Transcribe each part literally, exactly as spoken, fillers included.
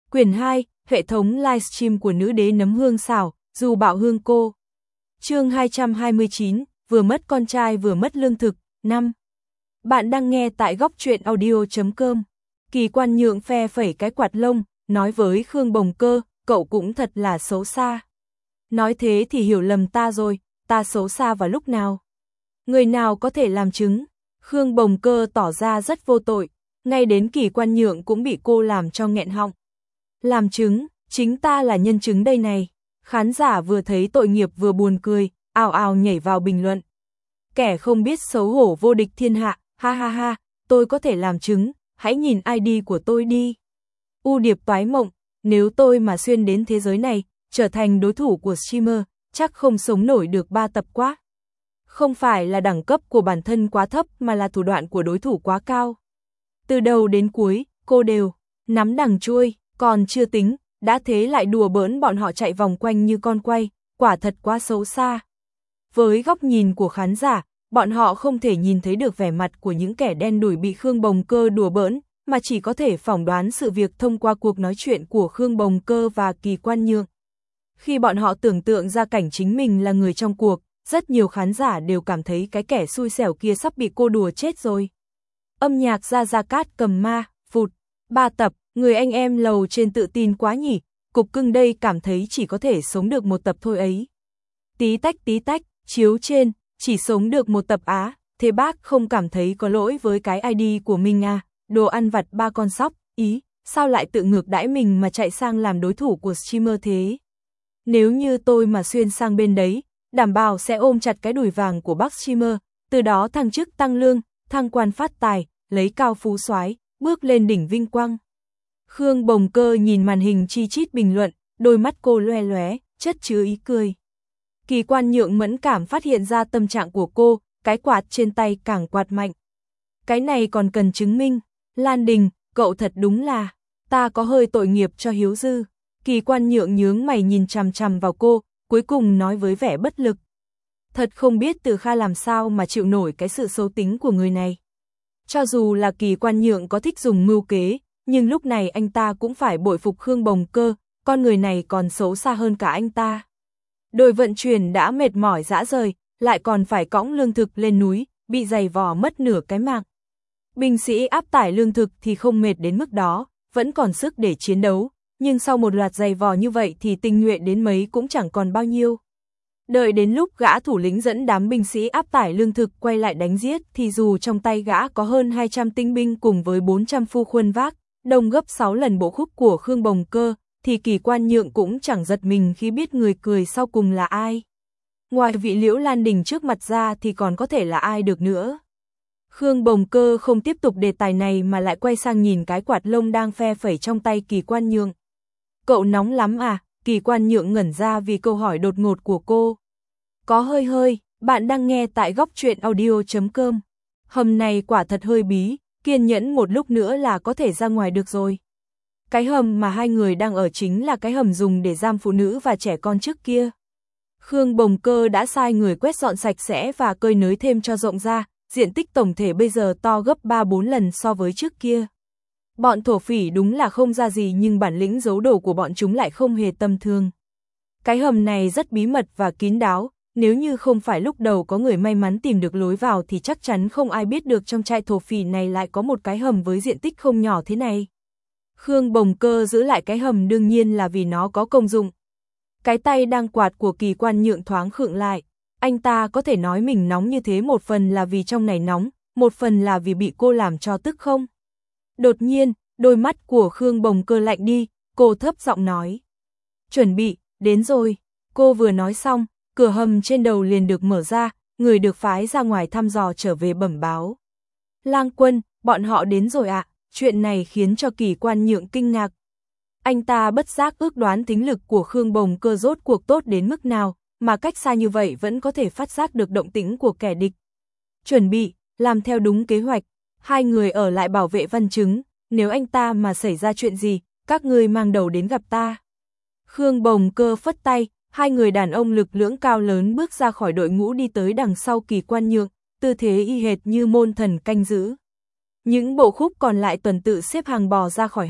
Quyển hai, hệ thống livestream của nữ đế nấm hương xảo, dù bạo hương cô. Chương hai trăm hai mươi chín, vừa mất con trai vừa mất lương thực, năm. Bạn đang nghe tại góc truyện audio chấm com. Kỳ Quan Nhượng phe phẩy cái quạt lông, nói với Khương Bồng Cơ, cậu cũng thật là xấu xa. Nói thế thì hiểu lầm ta rồi, ta xấu xa vào lúc nào? Người nào có thể làm chứng? Khương Bồng Cơ tỏ ra rất vô tội, ngay đến Kỳ Quan Nhượng cũng bị cô làm cho nghẹn họng. Làm chứng, chính ta là nhân chứng đây này. Khán giả vừa thấy tội nghiệp vừa buồn cười, ào ào nhảy vào bình luận. Kẻ không biết xấu hổ vô địch thiên hạ, ha ha ha, tôi có thể làm chứng, hãy nhìn i đê của tôi đi. U điệp toái mộng, nếu tôi mà xuyên đến thế giới này, trở thành đối thủ của streamer, chắc không sống nổi được ba tập quá. Không phải là đẳng cấp của bản thân quá thấp mà là thủ đoạn của đối thủ quá cao. Từ đầu đến cuối, cô đều nắm đằng chuôi, còn chưa tính, đã thế lại đùa bỡn bọn họ chạy vòng quanh như con quay, quả thật quá xấu xa. Với góc nhìn của khán giả, bọn họ không thể nhìn thấy được vẻ mặt của những kẻ đen đủi bị Khương Bồng Cơ đùa bỡn, mà chỉ có thể phỏng đoán sự việc thông qua cuộc nói chuyện của Khương Bồng Cơ và Kỳ Quan Nhượng. Khi bọn họ tưởng tượng ra cảnh chính mình là người trong cuộc, rất nhiều khán giả đều cảm thấy cái kẻ xui xẻo kia sắp bị cô đùa chết rồi. Âm nhạc ra Gia Cát Cầm Ma, phụt, ba tập, người anh em lầu trên tự tin quá nhỉ, cục cưng đây cảm thấy chỉ có thể sống được một tập thôi ấy. Tí tách tí tách, chiếu trên, chỉ sống được một tập á, thế bác không cảm thấy có lỗi với cái i đê của mình à, đồ ăn vặt ba con sóc, ý, sao lại tự ngược đãi mình mà chạy sang làm đối thủ của streamer thế? Nếu như tôi mà xuyên sang bên đấy, đảm bảo sẽ ôm chặt cái đùi vàng của bác streamer, từ đó thăng chức tăng lương, thăng quan phát tài, lấy cao phú soái, bước lên đỉnh vinh quang. Khương Bồng Cơ nhìn màn hình chi chít bình luận, đôi mắt cô loe loé, chất chứa ý cười. Kỳ Quan Nhượng mẫn cảm phát hiện ra tâm trạng của cô, cái quạt trên tay càng quạt mạnh. Cái này còn cần chứng minh. Lan Đình, cậu thật đúng là, ta có hơi tội nghiệp cho Hiếu Dư. Kỳ Quan Nhượng nhướng mày nhìn chằm chằm vào cô, cuối cùng nói với vẻ bất lực. Thật không biết Từ Kha làm sao mà chịu nổi cái sự xấu tính của người này. Cho dù là Kỳ Quan Nhượng có thích dùng mưu kế, nhưng lúc này anh ta cũng phải bội phục Khương Bồng Cơ, con người này còn xấu xa hơn cả anh ta. Đội vận chuyển đã mệt mỏi rã rời, lại còn phải cõng lương thực lên núi, bị giày vò mất nửa cái mạng. Binh sĩ áp tải lương thực thì không mệt đến mức đó, vẫn còn sức để chiến đấu, nhưng sau một loạt giày vò như vậy thì tinh nhuệ đến mấy cũng chẳng còn bao nhiêu. Đợi đến lúc gã thủ lĩnh dẫn đám binh sĩ áp tải lương thực quay lại đánh giết thì dù trong tay gã có hơn hai trăm tinh binh cùng với bốn trăm phu khuân vác, đông gấp sáu lần bộ khúc của Khương Bồng Cơ, thì Kỳ Quan Nhượng cũng chẳng giật mình khi biết người cười sau cùng là ai. Ngoài vị Liễu Lan Đình trước mặt ra thì còn có thể là ai được nữa. Khương Bồng Cơ không tiếp tục đề tài này mà lại quay sang nhìn cái quạt lông đang phe phẩy trong tay Kỳ Quan Nhượng. Cậu nóng lắm à? Kỳ Quan Nhượng ngẩn ra vì câu hỏi đột ngột của cô. Có hơi hơi, bạn đang nghe tại góc truyện audio chấm com. Hầm này quả thật hơi bí, kiên nhẫn một lúc nữa là có thể ra ngoài được rồi. Cái hầm mà hai người đang ở chính là cái hầm dùng để giam phụ nữ và trẻ con trước kia. Khương Bồng Cơ đã sai người quét dọn sạch sẽ và cơi nới thêm cho rộng ra, diện tích tổng thể bây giờ to gấp ba bốn lần so với trước kia. Bọn thổ phỉ đúng là không ra gì nhưng bản lĩnh giấu đồ của bọn chúng lại không hề tầm thường. Cái hầm này rất bí mật và kín đáo, nếu như không phải lúc đầu có người may mắn tìm được lối vào thì chắc chắn không ai biết được trong trại thổ phỉ này lại có một cái hầm với diện tích không nhỏ thế này. Khương Bồng Cơ giữ lại cái hầm đương nhiên là vì nó có công dụng. Cái tay đang quạt của Kỳ Quan Nhượng thoáng khựng lại, anh ta có thể nói mình nóng như thế một phần là vì trong này nóng, một phần là vì bị cô làm cho tức không? Đột nhiên, đôi mắt của Khương Bồng Cơ lạnh đi, cô thấp giọng nói. Chuẩn bị, đến rồi. Cô vừa nói xong, cửa hầm trên đầu liền được mở ra, người được phái ra ngoài thăm dò trở về bẩm báo. Lang Quân, bọn họ đến rồi ạ. Chuyện này khiến cho Kỳ Quan Nhượng kinh ngạc. Anh ta bất giác ước đoán tính lực của Khương Bồng Cơ rốt cuộc tốt đến mức nào, mà cách xa như vậy vẫn có thể phát giác được động tĩnh của kẻ địch. Chuẩn bị, làm theo đúng kế hoạch, hai người ở lại bảo vệ Văn Chứng, nếu anh ta mà xảy ra chuyện gì, các ngươi mang đầu đến gặp ta. Khương Bồng Cơ phất tay, hai người đàn ông lực lưỡng cao lớn bước ra khỏi đội ngũ đi tới đằng sau Kỳ Quan Nhượng, tư thế y hệt như môn thần canh giữ. Những bộ khúc còn lại tuần tự xếp hàng bò ra khỏi hầm,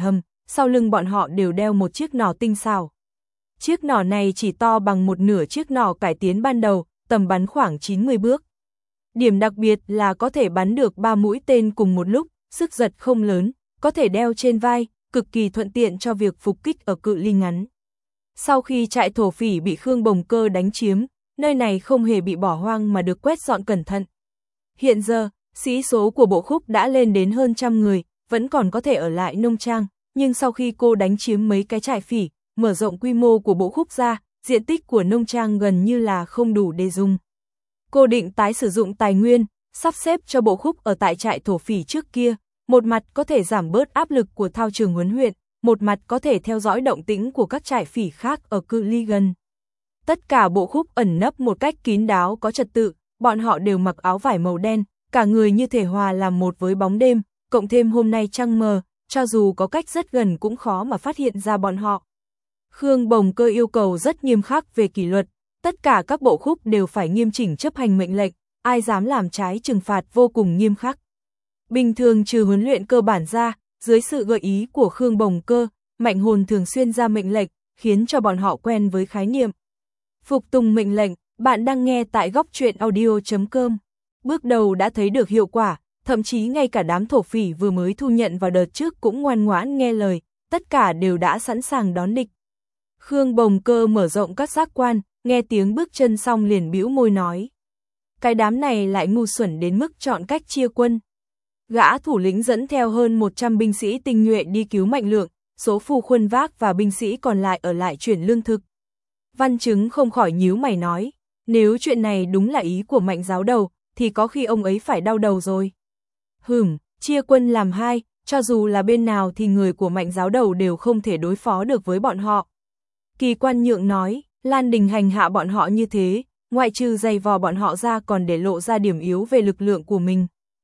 sau lưng bọn họ đều đeo một chiếc nỏ tinh xảo. Chiếc nỏ này chỉ to bằng một nửa chiếc nỏ cải tiến ban đầu, tầm bắn khoảng chín mươi bước. Điểm đặc biệt là có thể bắn được ba mũi tên cùng một lúc, sức giật không lớn, có thể đeo trên vai, cực kỳ thuận tiện cho việc phục kích ở cự ly ngắn. Sau khi trại thổ phỉ bị Khương Bồng Cơ đánh chiếm, nơi này không hề bị bỏ hoang mà được quét dọn cẩn thận. Hiện giờ, sĩ số của bộ khúc đã lên đến hơn trăm người, vẫn còn có thể ở lại nông trang, nhưng sau khi cô đánh chiếm mấy cái trại phỉ, mở rộng quy mô của bộ khúc ra, diện tích của nông trang gần như là không đủ để dùng. Cô định tái sử dụng tài nguyên, sắp xếp cho bộ khúc ở tại trại thổ phỉ trước kia, một mặt có thể giảm bớt áp lực của thao trường huấn luyện, một mặt có thể theo dõi động tĩnh của các trại phỉ khác ở cự ly gần. Tất cả bộ khúc ẩn nấp một cách kín đáo có trật tự, bọn họ đều mặc áo vải màu đen, cả người như thể hòa làm một với bóng đêm, cộng thêm hôm nay trăng mờ, cho dù có cách rất gần cũng khó mà phát hiện ra bọn họ. Khương Bồng Cơ yêu cầu rất nghiêm khắc về kỷ luật, tất cả các bộ khúc đều phải nghiêm chỉnh chấp hành mệnh lệnh, ai dám làm trái trừng phạt vô cùng nghiêm khắc. Bình thường trừ huấn luyện cơ bản ra, dưới sự gợi ý của Khương Bồng Cơ, Mạnh Hồn thường xuyên ra mệnh lệnh, khiến cho bọn họ quen với khái niệm phục tùng mệnh lệnh. Bạn đang nghe tại góc truyện audio chấm com. Bước đầu đã thấy được hiệu quả, thậm chí ngay cả đám thổ phỉ vừa mới thu nhận vào đợt trước cũng ngoan ngoãn nghe lời, tất cả đều đã sẵn sàng đón địch. Khương Bồng Cơ mở rộng các giác quan, nghe tiếng bước chân xong liền bĩu môi nói. Cái đám này lại ngu xuẩn đến mức chọn cách chia quân. Gã thủ lĩnh dẫn theo hơn một trăm binh sĩ tinh nhuệ đi cứu Mạnh Lượng, số phu khuân vác và binh sĩ còn lại ở lại chuyển lương thực. Văn Chứng không khỏi nhíu mày nói, nếu chuyện này đúng là ý của Mạnh giáo đầu, thì có khi ông ấy phải đau đầu rồi. Hửm, chia quân làm hai, cho dù là bên nào thì người của Mạnh giáo đầu đều không thể đối phó được với bọn họ. Kỳ Quan Nhượng nói, Lan Đình hành hạ bọn họ như thế, ngoại trừ giày vò bọn họ ra còn để lộ ra điểm yếu về lực lượng của mình.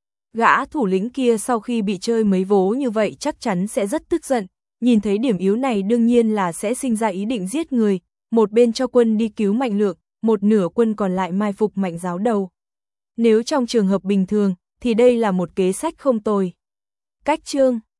Gã thủ lĩnh kia sau khi bị chơi mấy vố như vậy chắc chắn sẽ rất tức giận, nhìn thấy điểm yếu này đương nhiên là sẽ sinh ra ý định giết người, một bên cho quân đi cứu Mạnh Lượng, một nửa quân còn lại mai phục Mạnh giáo đầu. Nếu trong trường hợp bình thường, thì đây là một kế sách không tồi. Cách chương